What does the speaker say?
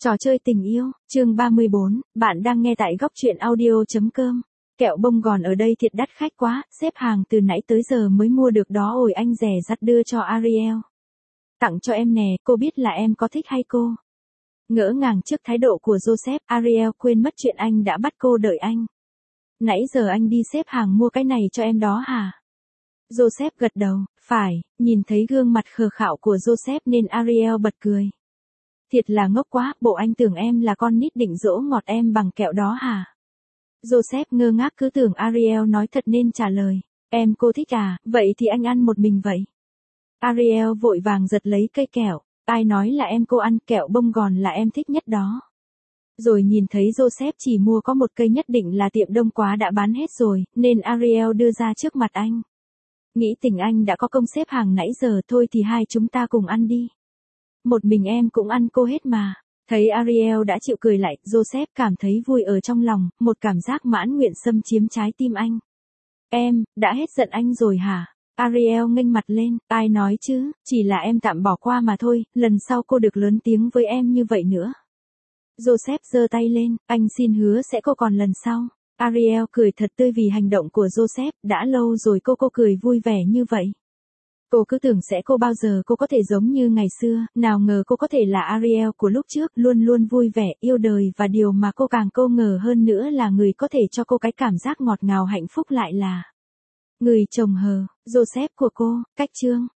Trò chơi tình yêu, chương 34, bạn đang nghe tại góc truyện audio.com. Kẹo bông gòn ở đây thiệt đắt khách quá, xếp hàng từ nãy tới giờ mới mua được đó. Ôi anh rẻ rặt đưa cho Ariel. Tặng cho em nè, cô biết là em có thích hay cô? Ngỡ ngàng trước thái độ của Joseph, Ariel quên mất chuyện anh đã bắt cô đợi anh. Nãy giờ anh đi xếp hàng mua cái này cho em đó hả? Joseph gật đầu, phải, nhìn thấy gương mặt khờ khạo của Joseph nên Ariel bật cười. Thiệt là ngốc quá, bộ anh tưởng em là con nít định dỗ ngọt em bằng kẹo đó hả? Joseph ngơ ngác cứ tưởng Ariel nói thật nên trả lời. Em cô thích à, vậy thì anh ăn một mình vậy. Ariel vội vàng giật lấy cây kẹo. Ai nói là em cô ăn, kẹo bông gòn là em thích nhất đó. Rồi nhìn thấy Joseph chỉ mua có một cây, nhất định là tiệm đông quá đã bán hết rồi, nên Ariel đưa ra trước mặt anh. Nghĩ tình anh đã có công xếp hàng nãy giờ, thôi thì hai chúng ta cùng ăn đi. Một mình em cũng ăn cô hết mà. Thấy Ariel đã chịu cười lại, Joseph cảm thấy vui ở trong lòng, một cảm giác mãn nguyện xâm chiếm trái tim anh. Em, đã hết giận anh rồi hả? Ariel nghênh mặt lên, ai nói chứ, chỉ là em tạm bỏ qua mà thôi, lần sau cô được lớn tiếng với em như vậy nữa. Joseph giơ tay lên, anh xin hứa sẽ cô còn lần sau. Ariel cười thật tươi vì hành động của Joseph, đã lâu rồi cô cười vui vẻ như vậy. Cô cứ tưởng sẽ cô bao giờ cô có thể giống như ngày xưa, nào ngờ cô có thể là Ariel của lúc trước, luôn luôn vui vẻ, yêu đời, và điều mà cô càng cô ngờ hơn nữa là người có thể cho cô cái cảm giác ngọt ngào hạnh phúc lại là người chồng hờ, Joseph của cô. Cách chương